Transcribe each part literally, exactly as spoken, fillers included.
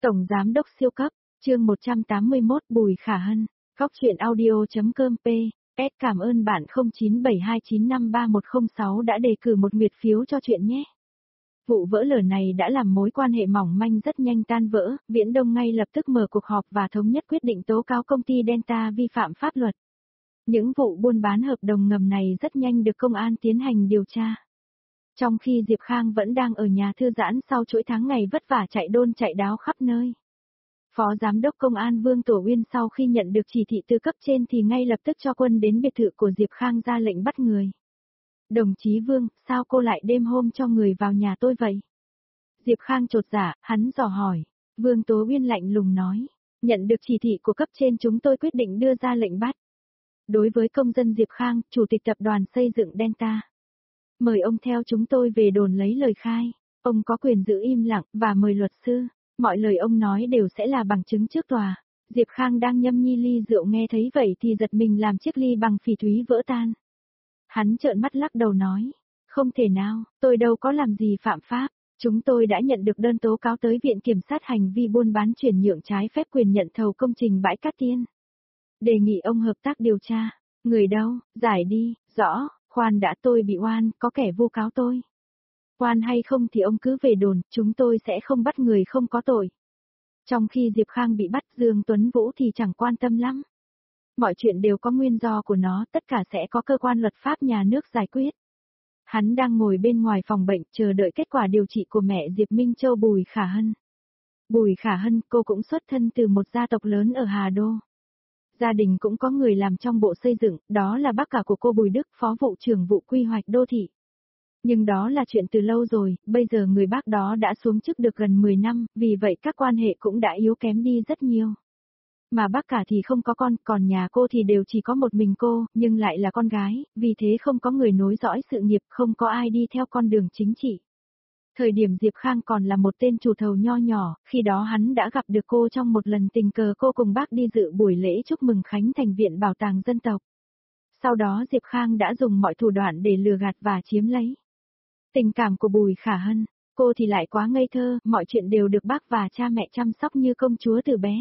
Tổng Giám đốc siêu cấp, chương một trăm tám mươi mốt Bùi Khả Hân, Góc truyện audio.com p. S cảm ơn bạn không chín bảy hai chín năm ba một không sáu đã đề cử một nguyệt phiếu cho chuyện nhé. Vụ vỡ lở này đã làm mối quan hệ mỏng manh rất nhanh tan vỡ, Viễn Đông ngay lập tức mở cuộc họp và thống nhất quyết định tố cáo công ty Delta vi phạm pháp luật. Những vụ buôn bán hợp đồng ngầm này rất nhanh được công an tiến hành điều tra. Trong khi Diệp Khang vẫn đang ở nhà thư giãn sau chuỗi tháng ngày vất vả chạy đôn chạy đáo khắp nơi. Phó Giám đốc Công an Vương Tổ Uyên sau khi nhận được chỉ thị từ cấp trên thì ngay lập tức cho quân đến biệt thự của Diệp Khang ra lệnh bắt người. Đồng chí Vương, sao cô lại đêm hôm cho người vào nhà tôi vậy? Diệp Khang chột dạ, hắn dò hỏi. Vương Tố Uyên lạnh lùng nói, nhận được chỉ thị của cấp trên chúng tôi quyết định đưa ra lệnh bắt. Đối với công dân Diệp Khang, Chủ tịch Tập đoàn Xây dựng Delta. Mời ông theo chúng tôi về đồn lấy lời khai. Ông có quyền giữ im lặng và mời luật sư. Mọi lời ông nói đều sẽ là bằng chứng trước tòa. Diệp Khang đang nhâm nhi ly rượu nghe thấy vậy thì giật mình làm chiếc ly bằng phỉ thúy vỡ tan. Hắn trợn mắt lắc đầu nói, không thể nào, tôi đâu có làm gì phạm pháp. Chúng tôi đã nhận được đơn tố cáo tới Viện Kiểm sát hành vi buôn bán chuyển nhượng trái phép quyền nhận thầu công trình bãi cát tiên. Đề nghị ông hợp tác điều tra. Người đâu, giải đi, rõ, khoan đã, tôi bị oan, có kẻ vu cáo tôi. Oan hay không thì ông cứ về đồn, chúng tôi sẽ không bắt người không có tội. Trong khi Diệp Khang bị bắt, Dương Tuấn Vũ thì chẳng quan tâm lắm. Mọi chuyện đều có nguyên do của nó, tất cả sẽ có cơ quan luật pháp nhà nước giải quyết. Hắn đang ngồi bên ngoài phòng bệnh chờ đợi kết quả điều trị của mẹ Diệp Minh Châu Bùi Khả Hân. Bùi Khả Hân, cô cũng xuất thân từ một gia tộc lớn ở Hà Đô. Gia đình cũng có người làm trong bộ xây dựng, đó là bác cả của cô Bùi Đức, phó vụ trưởng vụ quy hoạch đô thị. Nhưng đó là chuyện từ lâu rồi, bây giờ người bác đó đã xuống chức được gần mười năm, vì vậy các quan hệ cũng đã yếu kém đi rất nhiều. Mà bác cả thì không có con, còn nhà cô thì đều chỉ có một mình cô, nhưng lại là con gái, vì thế không có người nối dõi sự nghiệp, không có ai đi theo con đường chính trị. Thời điểm Diệp Khang còn là một tên chủ thầu nho nhỏ, khi đó hắn đã gặp được cô trong một lần tình cờ cô cùng bác đi dự buổi lễ chúc mừng khánh thành Viện Bảo tàng Dân tộc. Sau đó Diệp Khang đã dùng mọi thủ đoạn để lừa gạt và chiếm lấy tình cảm của Bùi Khả Hân. Cô thì lại quá ngây thơ, mọi chuyện đều được bác và cha mẹ chăm sóc như công chúa từ bé.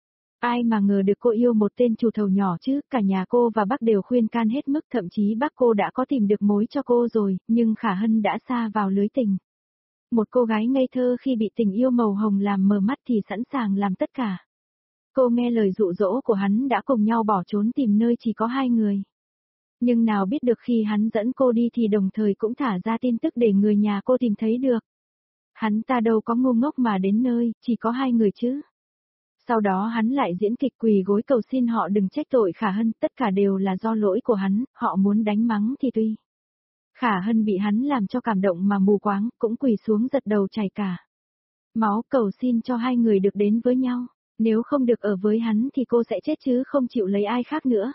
Ai mà ngờ được cô yêu một tên chủ thầu nhỏ chứ, cả nhà cô và bác đều khuyên can hết mức, thậm chí bác cô đã có tìm được mối cho cô rồi, nhưng Khả Hân đã sa vào lưới tình. Một cô gái ngây thơ khi bị tình yêu màu hồng làm mờ mắt thì sẵn sàng làm tất cả. Cô nghe lời dụ dỗ của hắn đã cùng nhau bỏ trốn tìm nơi chỉ có hai người. Nhưng nào biết được khi hắn dẫn cô đi thì đồng thời cũng thả ra tin tức để người nhà cô tìm thấy được. Hắn ta đâu có ngu ngốc mà đến nơi, chỉ có hai người chứ. Sau đó hắn lại diễn kịch quỳ gối cầu xin họ đừng trách tội Khả Hân, tất cả đều là do lỗi của hắn, họ muốn đánh mắng thì tùy. Khả Hân bị hắn làm cho cảm động mà mù quáng, cũng quỳ xuống giật đầu chảy cả máu cầu xin cho hai người được đến với nhau, nếu không được ở với hắn thì cô sẽ chết chứ không chịu lấy ai khác nữa.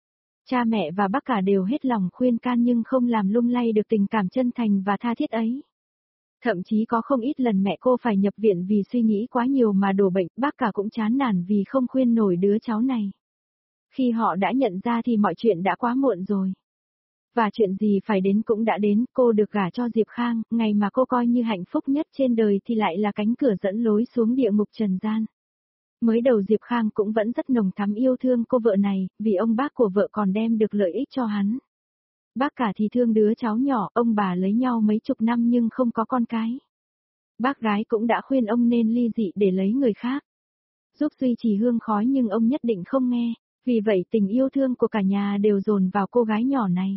Cha mẹ và bác cả đều hết lòng khuyên can nhưng không làm lung lay được tình cảm chân thành và tha thiết ấy. Thậm chí có không ít lần mẹ cô phải nhập viện vì suy nghĩ quá nhiều mà đổ bệnh, bác cả cũng chán nản vì không khuyên nổi đứa cháu này. Khi họ đã nhận ra thì mọi chuyện đã quá muộn rồi. Và chuyện gì phải đến cũng đã đến, cô được gả cho Diệp Khang, ngày mà cô coi như hạnh phúc nhất trên đời thì lại là cánh cửa dẫn lối xuống địa ngục trần gian. Mới đầu Diệp Khang cũng vẫn rất nồng thắm yêu thương cô vợ này, vì ông bác của vợ còn đem được lợi ích cho hắn. Bác cả thì thương đứa cháu nhỏ, ông bà lấy nhau mấy chục năm nhưng không có con cái. Bác gái cũng đã khuyên ông nên ly dị để lấy người khác, giúp duy trì hương khói nhưng ông nhất định không nghe, vì vậy tình yêu thương của cả nhà đều dồn vào cô gái nhỏ này.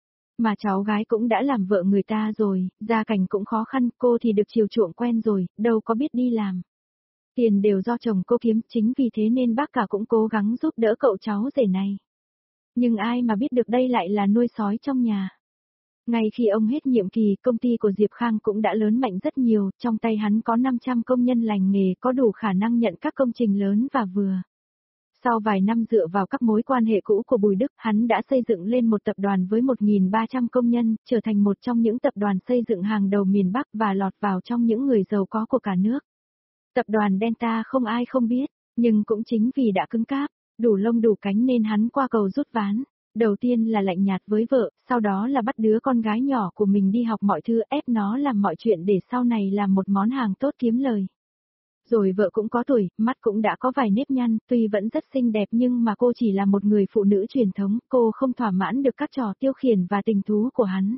Mà cháu gái cũng đã làm vợ người ta rồi, gia cảnh cũng khó khăn, cô thì được chiều chuộng quen rồi, đâu có biết đi làm. Tiền đều do chồng cô kiếm, chính vì thế nên bác cả cũng cố gắng giúp đỡ cậu cháu rể này. Nhưng ai mà biết được đây lại là nuôi sói trong nhà. Ngay khi ông hết nhiệm kỳ, công ty của Diệp Khang cũng đã lớn mạnh rất nhiều, trong tay hắn có năm trăm công nhân lành nghề có đủ khả năng nhận các công trình lớn và vừa. Sau vài năm dựa vào các mối quan hệ cũ của Bùi Đức, hắn đã xây dựng lên một tập đoàn với một nghìn ba trăm công nhân, trở thành một trong những tập đoàn xây dựng hàng đầu miền Bắc và lọt vào trong những người giàu có của cả nước. Tập đoàn Delta không ai không biết, nhưng cũng chính vì đã cứng cáp, đủ lông đủ cánh nên hắn qua cầu rút ván. Đầu tiên là lạnh nhạt với vợ, sau đó là bắt đứa con gái nhỏ của mình đi học mọi thứ, ép nó làm mọi chuyện để sau này làm một món hàng tốt kiếm lời. Rồi vợ cũng có tuổi, mắt cũng đã có vài nếp nhăn, tuy vẫn rất xinh đẹp nhưng mà cô chỉ là một người phụ nữ truyền thống, cô không thỏa mãn được các trò tiêu khiển và tình thú của hắn.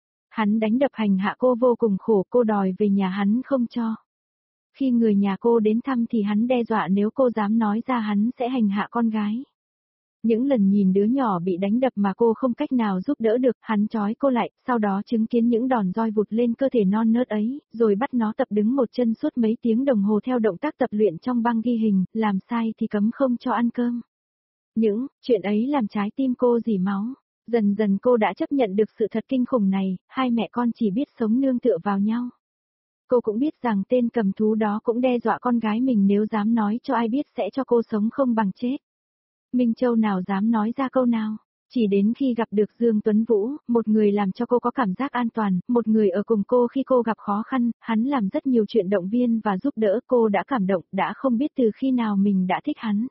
Hắn đánh đập hành hạ cô vô cùng khổ, cô đòi về nhà hắn không cho. Khi người nhà cô đến thăm thì hắn đe dọa nếu cô dám nói ra hắn sẽ hành hạ con gái. Những lần nhìn đứa nhỏ bị đánh đập mà cô không cách nào giúp đỡ được, hắn trói cô lại, sau đó chứng kiến những đòn roi vụt lên cơ thể non nớt ấy, rồi bắt nó tập đứng một chân suốt mấy tiếng đồng hồ theo động tác tập luyện trong băng ghi hình, làm sai thì cấm không cho ăn cơm. Những chuyện ấy làm trái tim cô rỉ máu. Dần dần cô đã chấp nhận được sự thật kinh khủng này, hai mẹ con chỉ biết sống nương tựa vào nhau. Cô cũng biết rằng tên cầm thú đó cũng đe dọa con gái mình nếu dám nói cho ai biết sẽ cho cô sống không bằng chết. Minh Châu nào dám nói ra câu nào, chỉ đến khi gặp được Dương Tuấn Vũ, một người làm cho cô có cảm giác an toàn, một người ở cùng cô khi cô gặp khó khăn, hắn làm rất nhiều chuyện động viên và giúp đỡ cô đã cảm động, đã không biết từ khi nào mình đã thích hắn.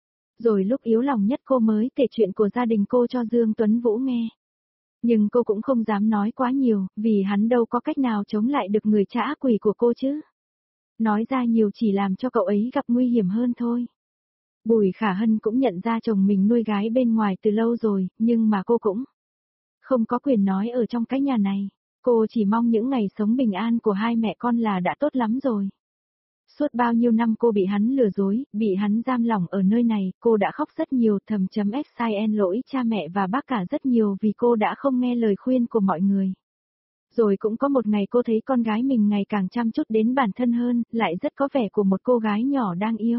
Rồi lúc yếu lòng nhất cô mới kể chuyện của gia đình cô cho Dương Tuấn Vũ nghe. Nhưng cô cũng không dám nói quá nhiều, vì hắn đâu có cách nào chống lại được người cha ác quỷ của cô chứ. Nói ra nhiều chỉ làm cho cậu ấy gặp nguy hiểm hơn thôi. Bùi Khả Hân cũng nhận ra chồng mình nuôi gái bên ngoài từ lâu rồi, nhưng mà cô cũng không có quyền nói ở trong cái nhà này. Cô chỉ mong những ngày sống bình an của hai mẹ con là đã tốt lắm rồi. Suốt bao nhiêu năm cô bị hắn lừa dối, bị hắn giam lỏng ở nơi này, cô đã khóc rất nhiều, thầm chấm xin lỗi cha mẹ và bác cả rất nhiều vì cô đã không nghe lời khuyên của mọi người. Rồi cũng có một ngày cô thấy con gái mình ngày càng chăm chút đến bản thân hơn, lại rất có vẻ của một cô gái nhỏ đang yêu.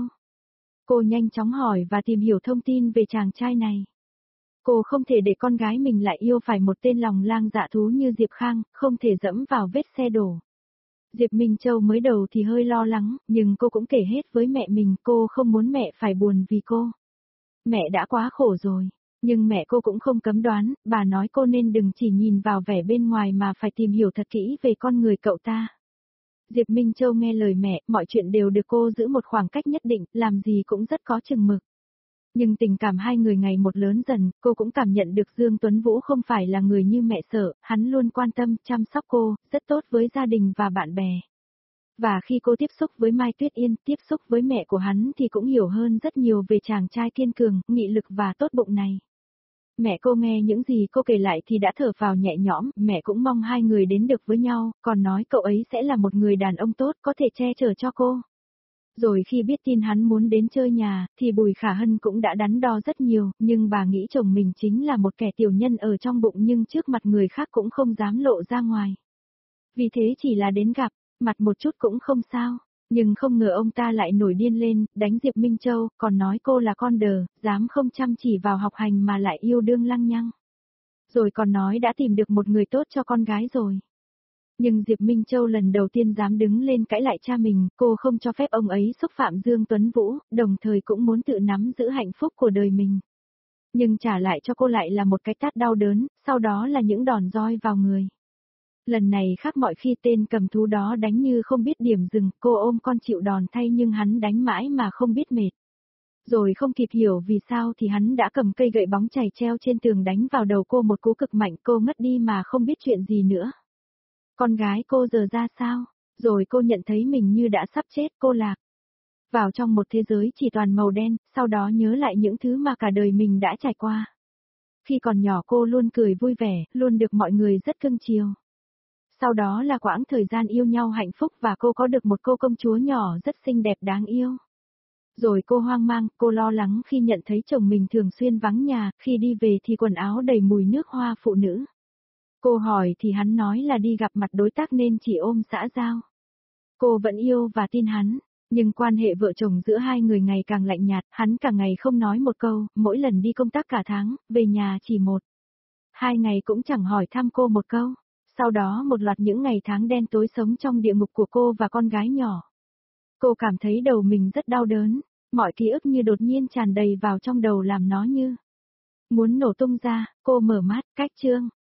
Cô nhanh chóng hỏi và tìm hiểu thông tin về chàng trai này. Cô không thể để con gái mình lại yêu phải một tên lòng lang dạ thú như Diệp Khang, không thể dẫm vào vết xe đổ. Diệp Minh Châu mới đầu thì hơi lo lắng, nhưng cô cũng kể hết với mẹ mình, cô không muốn mẹ phải buồn vì cô. Mẹ đã quá khổ rồi, nhưng mẹ cô cũng không cấm đoán, bà nói cô nên đừng chỉ nhìn vào vẻ bên ngoài mà phải tìm hiểu thật kỹ về con người cậu ta. Diệp Minh Châu nghe lời mẹ, mọi chuyện đều được cô giữ một khoảng cách nhất định, làm gì cũng rất có chừng mực. Nhưng tình cảm hai người ngày một lớn dần, cô cũng cảm nhận được Dương Tuấn Vũ không phải là người như mẹ sợ, hắn luôn quan tâm, chăm sóc cô, rất tốt với gia đình và bạn bè. Và khi cô tiếp xúc với Mai Tuyết Yên, tiếp xúc với mẹ của hắn thì cũng hiểu hơn rất nhiều về chàng trai kiên cường, nghị lực và tốt bụng này. Mẹ cô nghe những gì cô kể lại thì đã thở phào nhẹ nhõm, mẹ cũng mong hai người đến được với nhau, còn nói cậu ấy sẽ là một người đàn ông tốt có thể che chở cho cô. Rồi khi biết tin hắn muốn đến chơi nhà, thì Bùi Khả Hân cũng đã đắn đo rất nhiều, nhưng bà nghĩ chồng mình chính là một kẻ tiểu nhân ở trong bụng nhưng trước mặt người khác cũng không dám lộ ra ngoài. Vì thế chỉ là đến gặp, mặt một chút cũng không sao, nhưng không ngờ ông ta lại nổi điên lên, đánh Diệp Minh Châu, còn nói cô là con đờ, dám không chăm chỉ vào học hành mà lại yêu đương lăng nhăng. Rồi còn nói đã tìm được một người tốt cho con gái rồi. Nhưng Diệp Minh Châu lần đầu tiên dám đứng lên cãi lại cha mình, cô không cho phép ông ấy xúc phạm Dương Tuấn Vũ, đồng thời cũng muốn tự nắm giữ hạnh phúc của đời mình. Nhưng trả lại cho cô lại là một cái tát đau đớn, sau đó là những đòn roi vào người. Lần này khác mọi khi tên cầm thú đó đánh như không biết điểm dừng, cô ôm con chịu đòn thay nhưng hắn đánh mãi mà không biết mệt. Rồi không kịp hiểu vì sao thì hắn đã cầm cây gậy bóng chày treo trên tường đánh vào đầu cô một cú cực mạnh, cô ngất đi mà không biết chuyện gì nữa. Con gái cô giờ ra sao? Rồi cô nhận thấy mình như đã sắp chết, cô lạc vào trong một thế giới chỉ toàn màu đen, sau đó nhớ lại những thứ mà cả đời mình đã trải qua. Khi còn nhỏ cô luôn cười vui vẻ, luôn được mọi người rất cưng chiều. Sau đó là quãng thời gian yêu nhau hạnh phúc và cô có được một cô công chúa nhỏ rất xinh đẹp đáng yêu. Rồi cô hoang mang, cô lo lắng khi nhận thấy chồng mình thường xuyên vắng nhà, khi đi về thì quần áo đầy mùi nước hoa phụ nữ. Cô hỏi thì hắn nói là đi gặp mặt đối tác nên chỉ ôm xã giao. Cô vẫn yêu và tin hắn, nhưng quan hệ vợ chồng giữa hai người ngày càng lạnh nhạt, hắn cả ngày không nói một câu, mỗi lần đi công tác cả tháng, về nhà chỉ một. Hai ngày cũng chẳng hỏi thăm cô một câu. Sau đó một loạt những ngày tháng đen tối sống trong địa ngục của cô và con gái nhỏ. Cô cảm thấy đầu mình rất đau đớn, mọi ký ức như đột nhiên tràn đầy vào trong đầu làm nó như muốn nổ tung ra, cô mở mắt, cách chương.